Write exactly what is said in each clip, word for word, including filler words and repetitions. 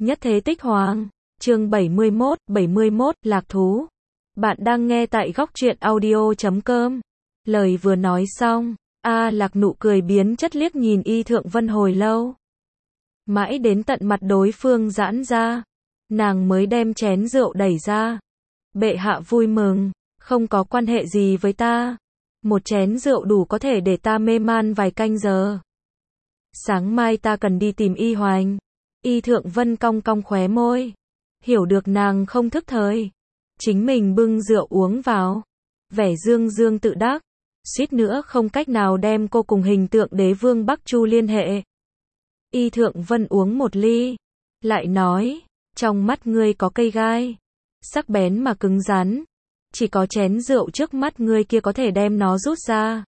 Nhất thế tích hoàng. Chương bảy mươi mốt, bảy mươi mốt, lạc thú. Bạn đang nghe tại góc truyện audio chấm com. Lời vừa nói xong, A Lạc nụ cười biến chất liếc nhìn Y Thượng Vân hồi lâu. Mãi đến tận mặt đối phương giãn ra, nàng mới đem chén rượu đẩy ra. Bệ hạ vui mừng, không có quan hệ gì với ta. Một chén rượu đủ có thể để ta mê man vài canh giờ. Sáng mai ta cần đi tìm Y Hoành. Y Thượng Vân cong cong khóe môi. Hiểu được nàng không thức thời. Chính mình bưng rượu uống vào. Vẻ dương dương tự đắc. Suýt nữa không cách nào đem cô cùng hình tượng đế vương Bắc Chu liên hệ. Y Thượng Vân uống một ly. Lại nói, trong mắt ngươi có cây gai. Sắc bén mà cứng rắn. Chỉ có chén rượu trước mắt ngươi kia có thể đem nó rút ra.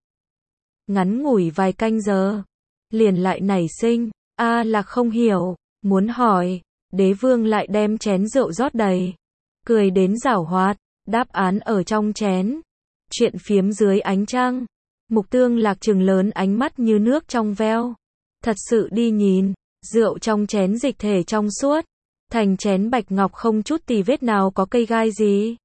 Ngắn ngủi vài canh giờ. Liền lại nảy sinh. A Lạc không hiểu. Muốn hỏi. Đế vương lại đem chén rượu rót đầy. Cười đến giảo hoạt. Đáp án ở trong chén. Chuyện phiếm dưới ánh trăng. Mục Tương Lạc trừng lớn ánh mắt như nước trong veo. Thật sự đi nhìn. Rượu trong chén dịch thể trong suốt. Thành chén bạch ngọc không chút tì vết nào có cây gai gì.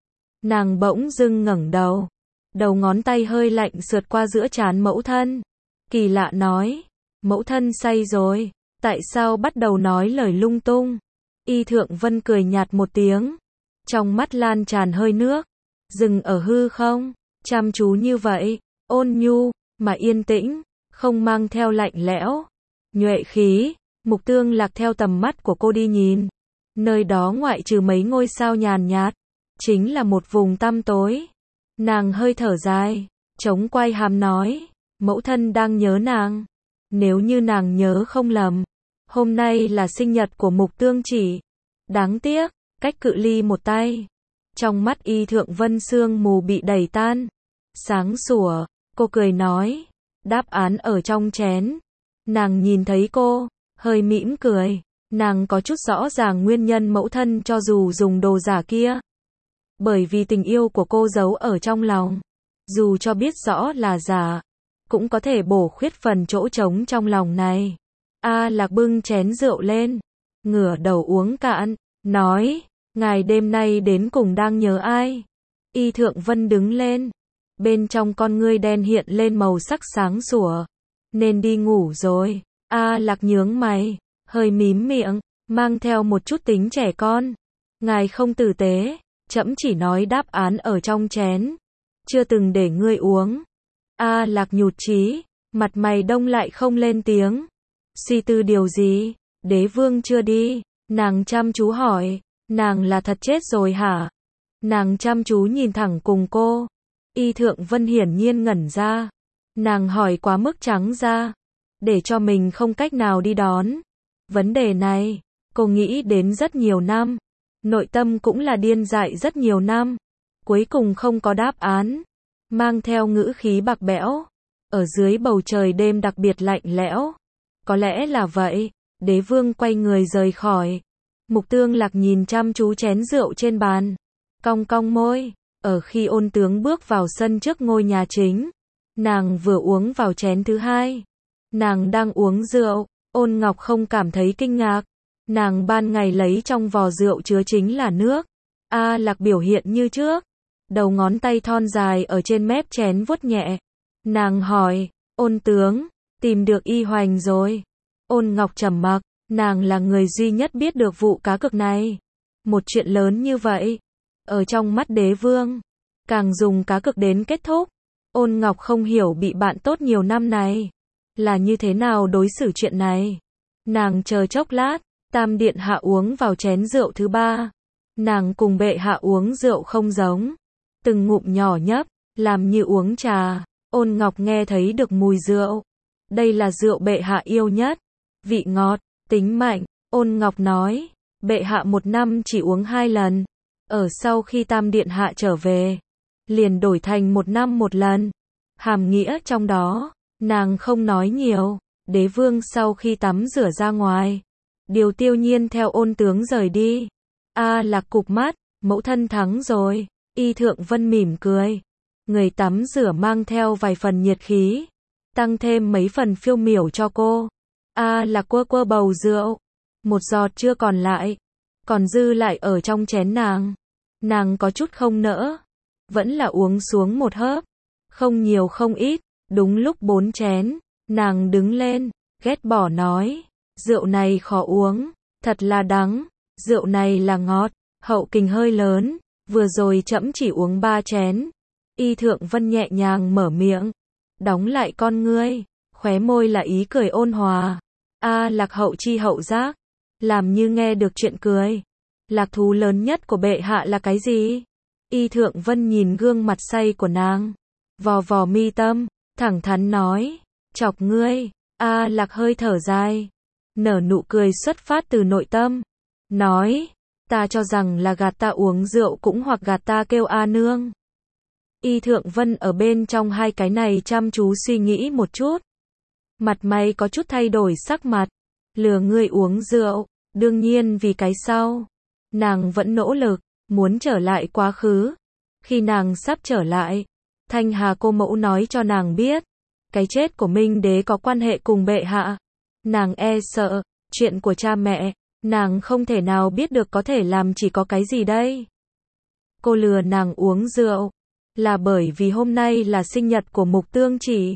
Nàng bỗng dưng ngẩng đầu. Đầu ngón tay hơi lạnh sượt qua giữa trán mẫu thân. Kỳ lạ nói. Mẫu thân say rồi. Tại sao bắt đầu nói lời lung tung? Y Thượng Vân cười nhạt một tiếng. Trong mắt lan tràn hơi nước. Dừng ở hư không. Chăm chú như vậy. Ôn nhu. Mà yên tĩnh. Không mang theo lạnh lẽo. Nhuệ khí. Mục Tương Lạc theo tầm mắt của cô đi nhìn. Nơi đó ngoại trừ mấy ngôi sao nhàn nhạt. Chính là một vùng tăm tối. Nàng hơi thở dài. Chống quay hàm nói. Mẫu thân đang nhớ nàng. Nếu như nàng nhớ không lầm. Hôm nay là sinh nhật của Mục Tương Chỉ. Đáng tiếc. Cách cự ly một tay. Trong mắt Y Thượng Vân sương mù bị đẩy tan. Sáng sủa. Cô cười nói. Đáp án ở trong chén. Nàng nhìn thấy cô. Hơi mỉm cười. Nàng có chút rõ ràng nguyên nhân mẫu thân cho dù dùng đồ giả kia. Bởi vì tình yêu của cô giấu ở trong lòng. Dù cho biết rõ là giả. Cũng có thể bổ khuyết phần chỗ trống trong lòng này. A Lạc bưng chén rượu lên. Ngửa đầu uống cạn. Nói. Ngài đêm nay đến cùng đang nhớ ai? Y Thượng Vân đứng lên. Bên trong con ngươi đen hiện lên màu sắc sáng sủa. Nên đi ngủ rồi. A Lạc nhướng mày. Hơi mím miệng. Mang theo một chút tính trẻ con. Ngài không tử tế. Trẫm chỉ nói đáp án ở trong chén. Chưa từng để ngươi uống. A Lạc nhụt chí. Mặt mày đông lại không lên tiếng. Suy tư điều gì? Đế vương chưa đi. Nàng chăm chú hỏi. Nàng là thật chết rồi hả? Nàng chăm chú nhìn thẳng cùng cô. Y Thượng Vân hiển nhiên ngẩn ra. Nàng hỏi quá mức trắng ra. Để cho mình không cách nào đi đón. Vấn đề này, cô nghĩ đến rất nhiều năm. Nội tâm cũng là điên dại rất nhiều năm. Cuối cùng không có đáp án. Mang theo ngữ khí bạc bẽo. Ở dưới bầu trời đêm đặc biệt lạnh lẽo. Có lẽ là vậy. Đế vương quay người rời khỏi. Mục Tương Lạc nhìn chăm chú chén rượu trên bàn. Cong cong môi. Ở khi Ôn tướng bước vào sân trước ngôi nhà chính. Nàng vừa uống vào chén thứ hai. Nàng đang uống rượu. Ôn Ngọc không cảm thấy kinh ngạc. Nàng ban ngày lấy trong vò rượu chứa chính là nước. A Lạc biểu hiện như trước. Đầu ngón tay thon dài ở trên mép chén vuốt nhẹ. Nàng hỏi. Ôn tướng. Tìm được Y Hoành rồi. Ôn Ngọc trầm mặc. Nàng là người duy nhất biết được vụ cá cược này. Một chuyện lớn như vậy. Ở trong mắt đế vương. Càng dùng cá cược đến kết thúc. Ôn Ngọc không hiểu bị bạn tốt nhiều năm này. Là như thế nào đối xử chuyện này. Nàng chờ chốc lát. Tam điện hạ uống vào chén rượu thứ ba. Nàng cùng bệ hạ uống rượu không giống. Từng ngụm nhỏ nhấp. Làm như uống trà. Ôn Ngọc nghe thấy được mùi rượu. Đây là rượu bệ hạ yêu nhất. Vị ngọt. Tính mạnh. Ôn Ngọc nói. Bệ hạ một năm chỉ uống hai lần. Ở sau khi tam điện hạ trở về. Liền đổi thành một năm một lần. Hàm nghĩa trong đó. Nàng không nói nhiều. Đế vương sau khi tắm rửa ra ngoài. Điều tiêu nhiên theo Ôn tướng rời đi. A Lạc cụp mắt. Mẫu thân thắng rồi. Y Thượng Vân mỉm cười. Người tắm rửa mang theo vài phần nhiệt khí. Tăng thêm mấy phần phiêu miểu cho cô. A Lạc quơ quơ bầu rượu. một giọt chưa còn lại, còn dư lại ở trong chén nàng. Nàng có chút không nỡ, vẫn là uống xuống một hớp, không nhiều không ít, đúng lúc bốn chén, nàng đứng lên, ghét bỏ nói, rượu này khó uống, thật là đắng, rượu này là ngọt, hậu kình hơi lớn, vừa rồi trẫm chỉ uống ba chén. Y Thượng Vân nhẹ nhàng mở miệng, đóng lại con ngươi, khóe môi là ý cười ôn hòa. A Lạc hậu chi hậu giác, làm như nghe được chuyện cười. Lạc thú lớn nhất của bệ hạ là cái gì? Y Thượng Vân nhìn gương mặt say của nàng, vò vò mi tâm, thẳng thắn nói, chọc ngươi. A Lạc hơi thở dài, nở nụ cười xuất phát từ nội tâm, nói, ta cho rằng là gạt ta uống rượu cũng hoặc gạt ta kêu A nương. Y Thượng Vân ở bên trong hai cái này chăm chú suy nghĩ một chút, mặt mày có chút thay đổi sắc mặt, lừa ngươi uống rượu, đương nhiên vì cái sau. Nàng vẫn nỗ lực, muốn trở lại quá khứ. Khi nàng sắp trở lại, Thanh Hà cô mẫu nói cho nàng biết, cái chết của Minh Đế có quan hệ cùng bệ hạ. Nàng e sợ, chuyện của cha mẹ, nàng không thể nào biết được có thể làm chỉ có cái gì đây. Cô lừa nàng uống rượu, là bởi vì hôm nay là sinh nhật của Mục Tương Chỉ.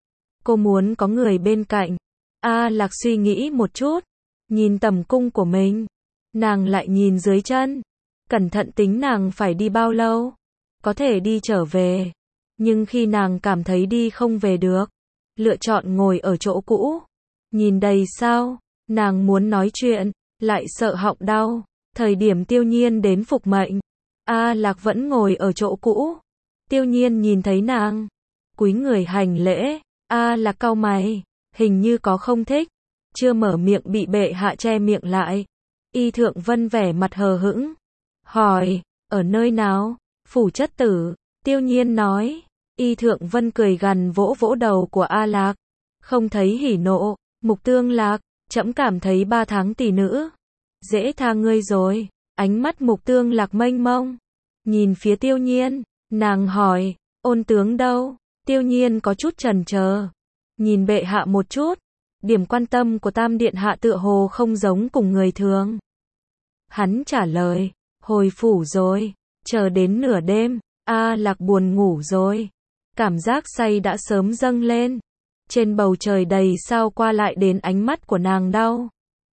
Cô muốn có người bên cạnh. A Lạc suy nghĩ một chút, nhìn tầm cung của mình, nàng lại nhìn dưới chân, cẩn thận tính nàng phải đi bao lâu, có thể đi trở về, nhưng khi nàng cảm thấy đi không về được, lựa chọn ngồi ở chỗ cũ, nhìn đầy sao, nàng muốn nói chuyện, lại sợ họng đau, thời điểm Tiêu Nhiên đến phục mệnh, A Lạc vẫn ngồi ở chỗ cũ, Tiêu Nhiên nhìn thấy nàng, cúi người hành lễ, A Lạc cau mày, hình như có không thích, chưa mở miệng bị bệ hạ che miệng lại. Y Thượng Vân vẻ mặt hờ hững, hỏi, ở nơi nào? Phủ chất tử. Tiêu Nhiên nói. Y Thượng Vân cười gằn vỗ vỗ đầu của A Lạc, không thấy hỉ nộ. Mục Tương Lạc, trẫm cảm thấy ba tháng tỷ nữ, dễ tha ngươi rồi. Ánh mắt Mục Tương Lạc mênh mông, nhìn phía Tiêu Nhiên, nàng hỏi, ôn tướng đâu? Tiêu Nhiên có chút chần chờ, nhìn bệ hạ một chút, điểm quan tâm của Tam Điện hạ tựa hồ không giống cùng người thường. Hắn trả lời, hồi phủ rồi, chờ đến nửa đêm, A Lạc buồn ngủ rồi, cảm giác say đã sớm dâng lên, trên bầu trời đầy sao qua lại đến ánh mắt của nàng đau.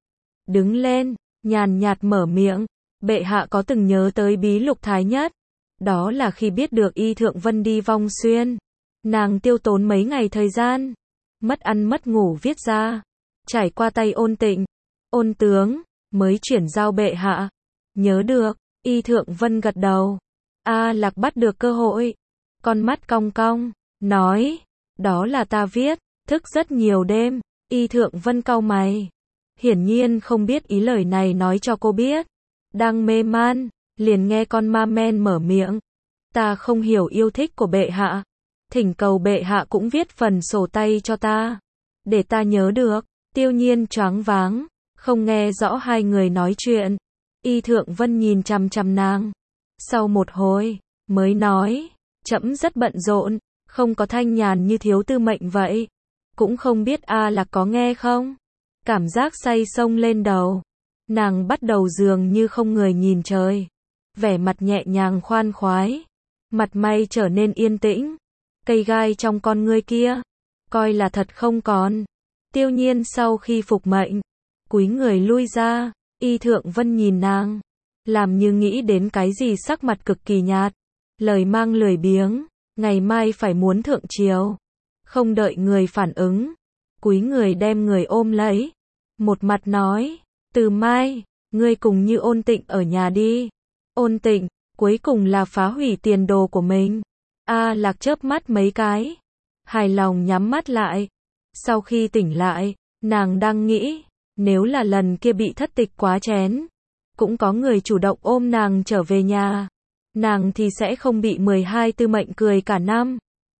Đứng lên, nhàn nhạt mở miệng, bệ hạ có từng nhớ tới Bí Lục Thái Nhất, đó là khi biết được Y Thượng Vân đi Vong Xuyên, nàng tiêu tốn mấy ngày thời gian, mất ăn mất ngủ viết ra, trải qua tay Ôn Tịnh, Ôn tướng, mới chuyển giao bệ hạ. Nhớ được, Y Thượng Vân gật đầu. A Lạc bắt được cơ hội, con mắt cong cong, nói, đó là ta viết, thức rất nhiều đêm. Y Thượng Vân cau mày, hiển nhiên không biết ý lời này nói cho cô biết. Đang mê man, liền nghe con ma men mở miệng, ta không hiểu yêu thích của bệ hạ, thỉnh cầu bệ hạ cũng viết phần sổ tay cho ta, để ta nhớ được. Tiêu Nhiên choáng váng, không nghe rõ hai người nói chuyện. Y Thượng Vân nhìn chằm chằm nàng, sau một hồi, mới nói, trẫm rất bận rộn, không có thanh nhàn như thiếu tư mệnh vậy. Cũng không biết A Lạc có nghe không? Cảm giác say sông lên đầu, nàng bắt đầu dường như không người nhìn trời, vẻ mặt nhẹ nhàng khoan khoái, mặt mày trở nên yên tĩnh, cây gai trong con ngươi kia, coi là thật không còn. Tiêu Nhiên sau khi phục mệnh, cúi người lui ra, Y Thượng Vân nhìn nàng, làm như nghĩ đến cái gì, sắc mặt cực kỳ nhạt, lời mang lười biếng, ngày mai phải muốn thượng triều. Không đợi người phản ứng, cúi người đem người ôm lấy, một mặt nói, từ mai, ngươi cùng Như Ôn Tịnh ở nhà đi. Ôn Tịnh, cuối cùng là phá hủy tiền đồ của mình. A Lạc chớp mắt mấy cái, hài lòng nhắm mắt lại. Sau khi tỉnh lại, nàng đang nghĩ, nếu là lần kia bị thất tịch quá chén, cũng có người chủ động ôm nàng trở về nhà, nàng thì sẽ không bị mười hai tư mệnh cười cả năm.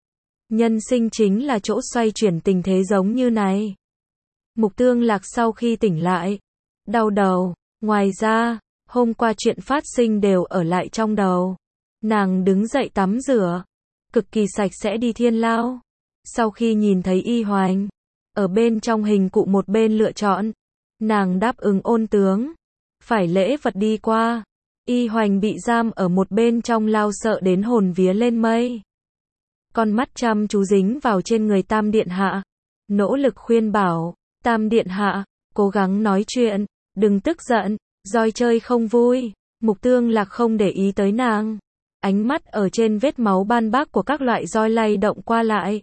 Nhân sinh chính là chỗ xoay chuyển tình thế giống như này. Mục Tương Lạc sau khi tỉnh lại, đau đầu, ngoài ra, hôm qua chuyện phát sinh đều ở lại trong đầu. Nàng đứng dậy tắm rửa, cực kỳ sạch sẽ đi thiên lao. Sau khi nhìn thấy Y Hoành, ở bên trong hình cụ một bên lựa chọn, Nàng đáp ứng ôn tướng. Phải lễ vật đi qua. Y Hoành bị giam ở một bên trong lao sợ đến hồn vía lên mây. Con mắt chăm chú dính vào trên người Tam Điện Hạ. Nỗ lực khuyên bảo, Tam Điện Hạ, cố gắng nói chuyện, đừng tức giận, roi chơi không vui. Mục Tương Lạc không để ý tới nàng. Ánh mắt ở trên vết máu ban bác của các loại roi lay động qua lại.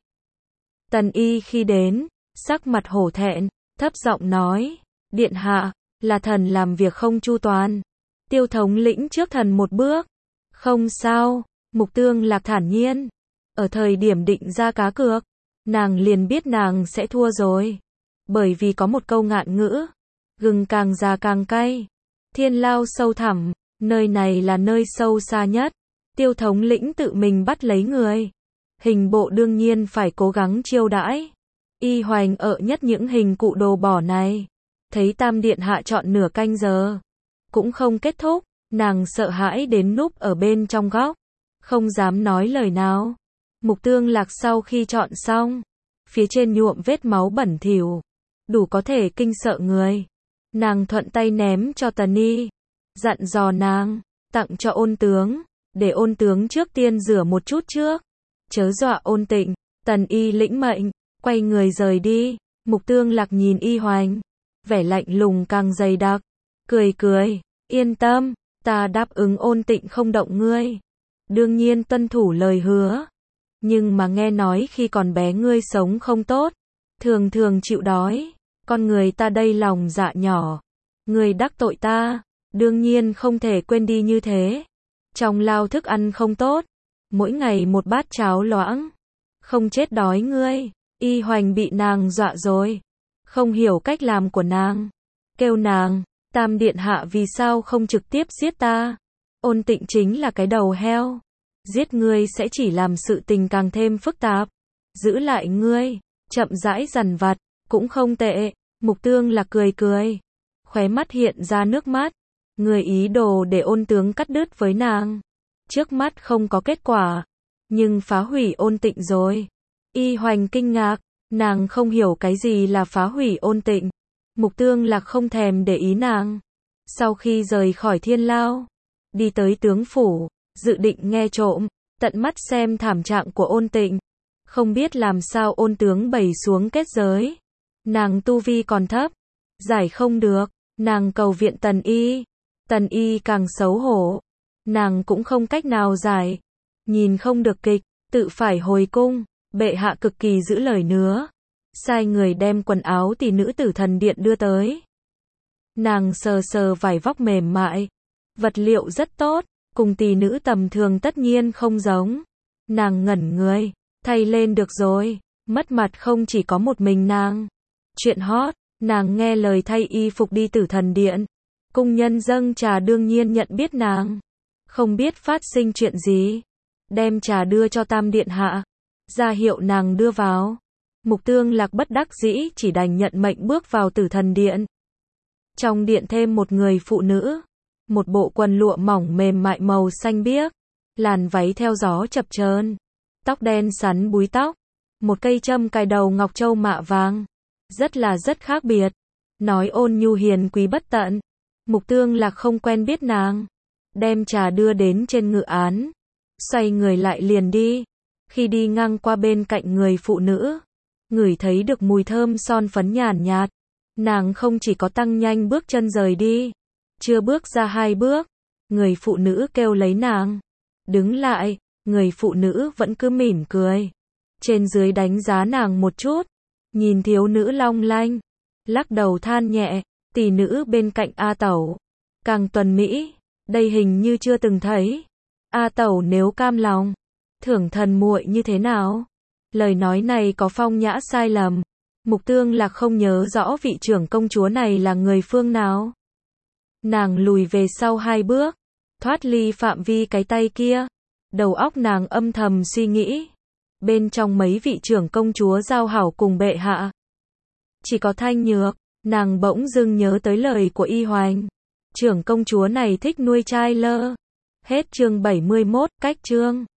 Tần Y khi đến, sắc mặt hổ thẹn, thấp giọng nói, Điện Hạ, là thần làm việc không chu toàn. Tiêu thống lĩnh trước thần một bước. Không sao, Mục Tương Lạc thản nhiên. Ở thời điểm định ra cá cược, nàng liền biết nàng sẽ thua rồi. Bởi vì có một câu ngạn ngữ, gừng càng già càng cay. Thiên lao sâu thẳm, nơi này là nơi sâu xa nhất. Tiêu thống lĩnh tự mình bắt lấy người. Hình bộ đương nhiên phải cố gắng chiêu đãi. Y Hoành ở nhất những hình cụ đồ bỏ này. Thấy Tam Điện Hạ chọn nửa canh giờ. Cũng không kết thúc, nàng sợ hãi đến núp ở bên trong góc. Không dám nói lời nào. Mục Tương Lạc sau khi chọn xong. Phía trên nhuộm vết máu bẩn thỉu. Đủ có thể kinh sợ người. Nàng thuận tay ném cho Tần Y. Dặn dò nàng, tặng cho ôn tướng. Để ôn tướng trước tiên rửa một chút trước. Chớ dọa ôn tịnh. Tần Y lĩnh mệnh, quay người rời đi. Mục Tương Lạc nhìn Y Hoành. Vẻ lạnh lùng càng dày đặc. Cười cười, yên tâm, ta đáp ứng ôn tịnh không động ngươi. Đương nhiên tuân thủ lời hứa. Nhưng mà nghe nói khi còn bé ngươi sống không tốt. Thường thường chịu đói. Con người ta đây lòng dạ nhỏ. Ngươi đắc tội ta. Đương nhiên không thể quên đi như thế. Trong lao thức ăn không tốt. Mỗi ngày một bát cháo loãng. Không chết đói ngươi. Y Hoành bị nàng dọa rồi. Không hiểu cách làm của nàng. Kêu nàng, Tam Điện Hạ vì sao không trực tiếp giết ta. Ôn tịnh chính là cái đầu heo. Giết ngươi sẽ chỉ làm sự tình càng thêm phức tạp. Giữ lại ngươi, chậm rãi dằn vặt, cũng không tệ. Mục Tương Lạc cười cười. Khóe mắt hiện ra nước mắt. Người ý đồ để ôn tướng cắt đứt với nàng. Trước mắt không có kết quả. Nhưng phá hủy ôn tịnh rồi. Y Hoành kinh ngạc. Nàng không hiểu cái gì là phá hủy ôn tịnh. Mục Tương Lạc không thèm để ý nàng. Sau khi rời khỏi thiên lao. Đi tới tướng phủ. Dự định nghe trộm. Tận mắt xem thảm trạng của ôn tịnh. Không biết làm sao ôn tướng bày xuống kết giới. Nàng tu vi còn thấp. Giải không được. Nàng cầu viện Tần Y. Tần Y càng xấu hổ. Nàng cũng không cách nào giải. Nhìn không được kịch. Tự phải hồi cung. Bệ hạ cực kỳ giữ lời nữa. Sai người đem quần áo tỷ nữ Tử Thần Điện đưa tới. Nàng sờ sờ vải vóc mềm mại. Vật liệu rất tốt. Cùng tỷ nữ tầm thường tất nhiên không giống. Nàng ngẩn người. Thay lên được rồi. Mất mặt không chỉ có một mình nàng. Chuyện hot. Nàng nghe lời thay y phục đi Tử Thần Điện. Cung nhân dâng trà đương nhiên nhận biết nàng. Không biết phát sinh chuyện gì. Đem trà đưa cho Tam Điện Hạ. Ra hiệu nàng đưa vào. Mục Tương Lạc bất đắc dĩ chỉ đành nhận mệnh bước vào Tử Thần Điện. Trong điện thêm một người phụ nữ. Một bộ quần lụa mỏng mềm mại màu xanh biếc. Làn váy theo gió chập chờn. Tóc đen sắn búi tóc. Một cây châm cài đầu ngọc châu mạ vàng. Rất là rất khác biệt. Nói ôn nhu hiền quý bất tận. Mục Tương Lạc không quen biết nàng. Đem trà đưa đến trên ngự án. Xoay người lại liền đi. Khi đi ngang qua bên cạnh người phụ nữ. Ngửi thấy được mùi thơm son phấn nhàn nhạt. Nàng không chỉ có tăng nhanh bước chân rời đi. Chưa bước ra hai bước. Người phụ nữ kêu lấy nàng. Đứng lại. Người phụ nữ vẫn cứ mỉm cười. Trên dưới đánh giá nàng một chút. Nhìn thiếu nữ long lanh. Lắc đầu than nhẹ. Tỷ nữ bên cạnh A Tẩu. Càng tuần mỹ. Đây hình như chưa từng thấy. A Tẩu nếu cam lòng. Thưởng thần muội như thế nào? Lời nói này có phong nhã sai lầm. Mục Tương Lạc không nhớ rõ vị trưởng công chúa này là người phương nào. Nàng lùi về sau hai bước. Thoát ly phạm vi cái tay kia. Đầu óc nàng âm thầm suy nghĩ. Bên trong mấy vị trưởng công chúa giao hảo cùng bệ hạ. Chỉ có Thanh Nhược. Nàng bỗng dưng nhớ tới lời của Y Hoành. Trưởng công chúa này thích nuôi trai lơ. Hết chương bảy mươi mốt, cách chương.